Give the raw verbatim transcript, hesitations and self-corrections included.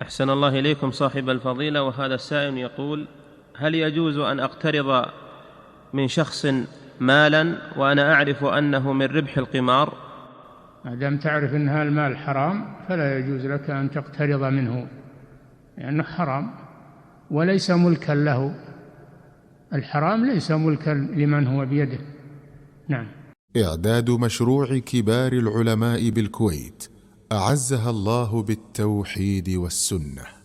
أحسن الله إليكم صاحب الفضيلة. وهذا السائل يقول: هل يجوز أن أقترض من شخص مالا وأنا أعرف أنه من ربح القمار؟ ما دام تعرف أن هذا المال حرام فلا يجوز لك أن تقترض منه، لأنه حرام وليس ملكا له. الحرام ليس ملكا لمن هو بيده. نعم. إعداد مشروع كبار العلماء بالكويت أعزها الله بالتوحيد والسنة.